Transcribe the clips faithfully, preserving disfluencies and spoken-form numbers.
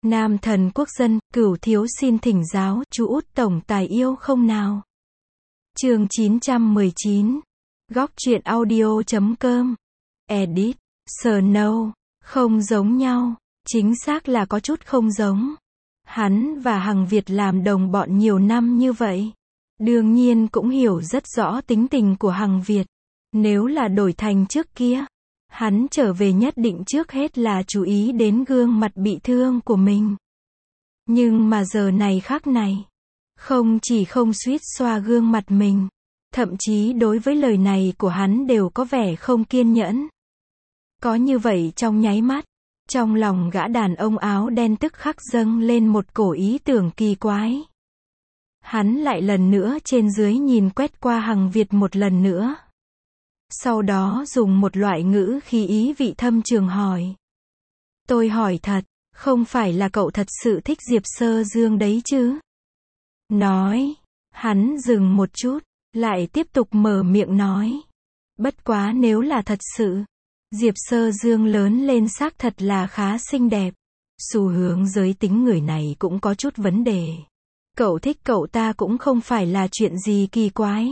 Nam thần quốc dân, cửu thiếu xin thỉnh giáo, chú út tổng tài yêu không nào? Chương chín trăm mười chín. Góc truyện audio chấm com. Edit. Snow. Không giống nhau. Chính xác là có chút không giống. Hắn và Hằng Việt làm đồng bọn nhiều năm như vậy. Đương nhiên cũng hiểu rất rõ tính tình của Hằng Việt. Nếu là đổi thành trước kia, hắn trở về nhất định trước hết là chú ý đến gương mặt bị thương của mình. Nhưng mà giờ này khác này, không chỉ không suýt xoa gương mặt mình, thậm chí đối với lời này của hắn đều có vẻ không kiên nhẫn. Có như vậy trong nháy mắt, trong lòng gã đàn ông áo đen tức khắc dâng lên một cổ ý tưởng kỳ quái. Hắn lại lần nữa trên dưới nhìn quét qua Hằng Việt một lần nữa. Sau đó dùng một loại ngữ khí ý vị thâm trường hỏi. Tôi hỏi thật, không phải là cậu thật sự thích Diệp Sơ Dương đấy chứ? Nói. Hắn dừng một chút, lại tiếp tục mở miệng nói. Bất quá nếu là thật sự, Diệp Sơ Dương lớn lên xác thật là khá xinh đẹp. Xu hướng giới tính người này cũng có chút vấn đề. Cậu thích cậu ta cũng không phải là chuyện gì kỳ quái.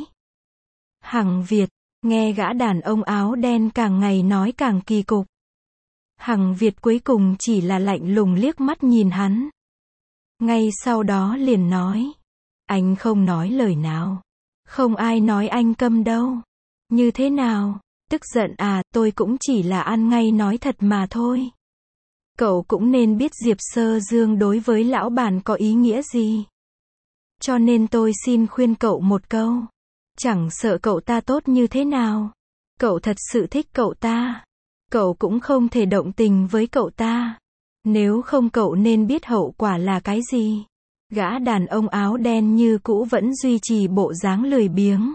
Hằng Việt. Nghe gã đàn ông áo đen càng ngày nói càng kỳ cục. Hằng Việt cuối cùng chỉ là lạnh lùng liếc mắt nhìn hắn. Ngay sau đó liền nói. Anh không nói lời nào. Không ai nói anh câm đâu. Như thế nào? Tức giận à, tôi cũng chỉ là ăn ngay nói thật mà thôi. Cậu cũng nên biết Diệp Sơ Dương đối với lão bản có ý nghĩa gì. Cho nên tôi xin khuyên cậu một câu. Chẳng sợ cậu ta tốt như thế nào. Cậu thật sự thích cậu ta. Cậu cũng không thể động tình với cậu ta. Nếu không cậu nên biết hậu quả là cái gì. Gã đàn ông áo đen như cũ vẫn duy trì bộ dáng lười biếng.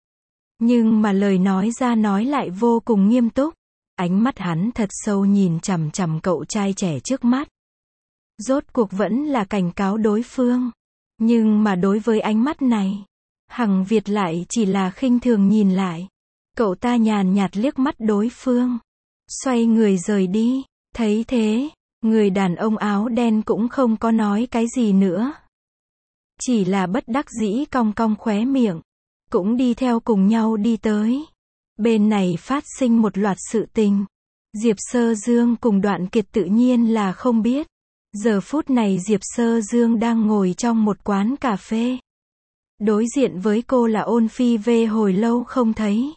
Nhưng mà lời nói ra nói lại vô cùng nghiêm túc. Ánh mắt hắn thật sâu nhìn chằm chằm cậu trai trẻ trước mắt. Rốt cuộc vẫn là cảnh cáo đối phương. Nhưng mà đối với ánh mắt này, Hằng Việt lại chỉ là khinh thường nhìn lại. Cậu ta nhàn nhạt liếc mắt đối phương. Xoay người rời đi. Thấy thế, người đàn ông áo đen cũng không có nói cái gì nữa. Chỉ là bất đắc dĩ cong cong khóe miệng. Cũng đi theo cùng nhau đi tới. Bên này phát sinh một loạt sự tình. Diệp Sơ Dương cùng Đoạn Kiệt tự nhiên là không biết. Giờ phút này Diệp Sơ Dương đang ngồi trong một quán cà phê. Đối diện với cô là Ôn Phi Vê hồi lâu không thấy.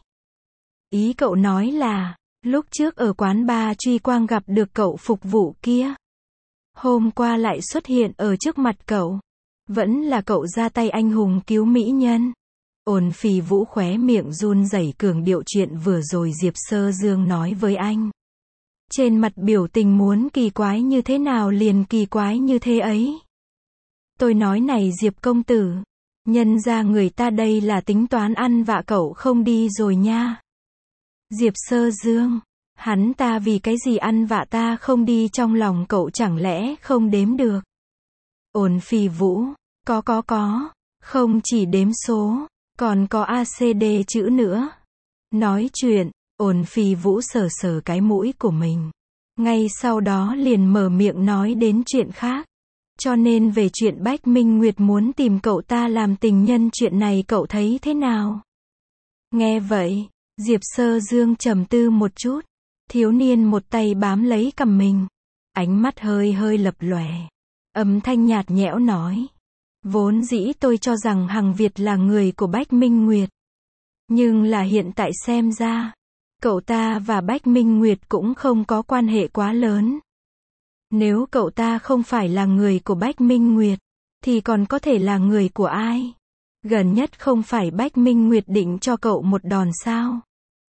Ý cậu nói là, lúc trước ở quán bar Truy Quang gặp được cậu phục vụ kia. Hôm qua lại xuất hiện ở trước mặt cậu. Vẫn là cậu ra tay anh hùng cứu mỹ nhân. Ôn Phi Vũ khóe miệng run rẩy cường điệu chuyện vừa rồi Diệp Sơ Dương nói với anh. Trên mặt biểu tình muốn kỳ quái như thế nào liền kỳ quái như thế ấy. Tôi nói này Diệp công tử. Nhân ra người ta đây là tính toán ăn vạ cậu không đi rồi nha. Diệp Sơ Dương. Hắn ta vì cái gì ăn vạ ta không đi trong lòng cậu chẳng lẽ không đếm được. Ôn Phi Vũ. Có có có. Không chỉ đếm số. Còn có a xê đê chữ nữa. Nói chuyện. Ôn Phi Vũ sờ sờ cái mũi của mình. Ngay sau đó liền mở miệng nói đến chuyện khác. Cho nên về chuyện Bách Minh Nguyệt muốn tìm cậu ta làm tình nhân chuyện này cậu thấy thế nào? Nghe vậy, Diệp Sơ Dương trầm tư một chút. Thiếu niên một tay bám lấy cằm mình. Ánh mắt hơi hơi lập lòe. Âm thanh nhạt nhẽo nói. Vốn dĩ tôi cho rằng Hằng Việt là người của Bách Minh Nguyệt. Nhưng là hiện tại xem ra, cậu ta và Bách Minh Nguyệt cũng không có quan hệ quá lớn. Nếu cậu ta không phải là người của Bách Minh Nguyệt, thì còn có thể là người của ai? Gần nhất không phải Bách Minh Nguyệt định cho cậu một đòn sao?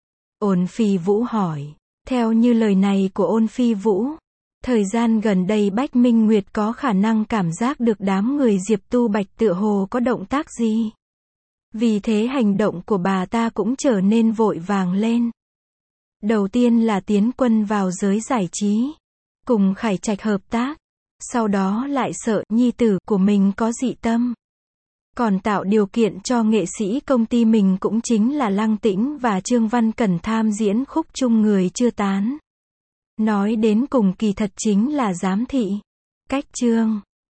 Ôn Phi Vũ hỏi. Theo như lời này của Ôn Phi Vũ, thời gian gần đây Bách Minh Nguyệt có khả năng cảm giác được đám người Diệp Tu Bạch tựa hồ có động tác gì. Vì thế hành động của bà ta cũng trở nên vội vàng lên. Đầu tiên là tiến quân vào giới giải trí. Cùng Khải Trạch hợp tác. Sau đó lại sợ nhi tử của mình có dị tâm. Còn tạo điều kiện cho nghệ sĩ công ty mình cũng chính là Lăng Tĩnh và Trương Văn Cẩn tham diễn khúc chung người chưa tán. Nói đến cùng kỳ thật chính là giám thị. Cách chương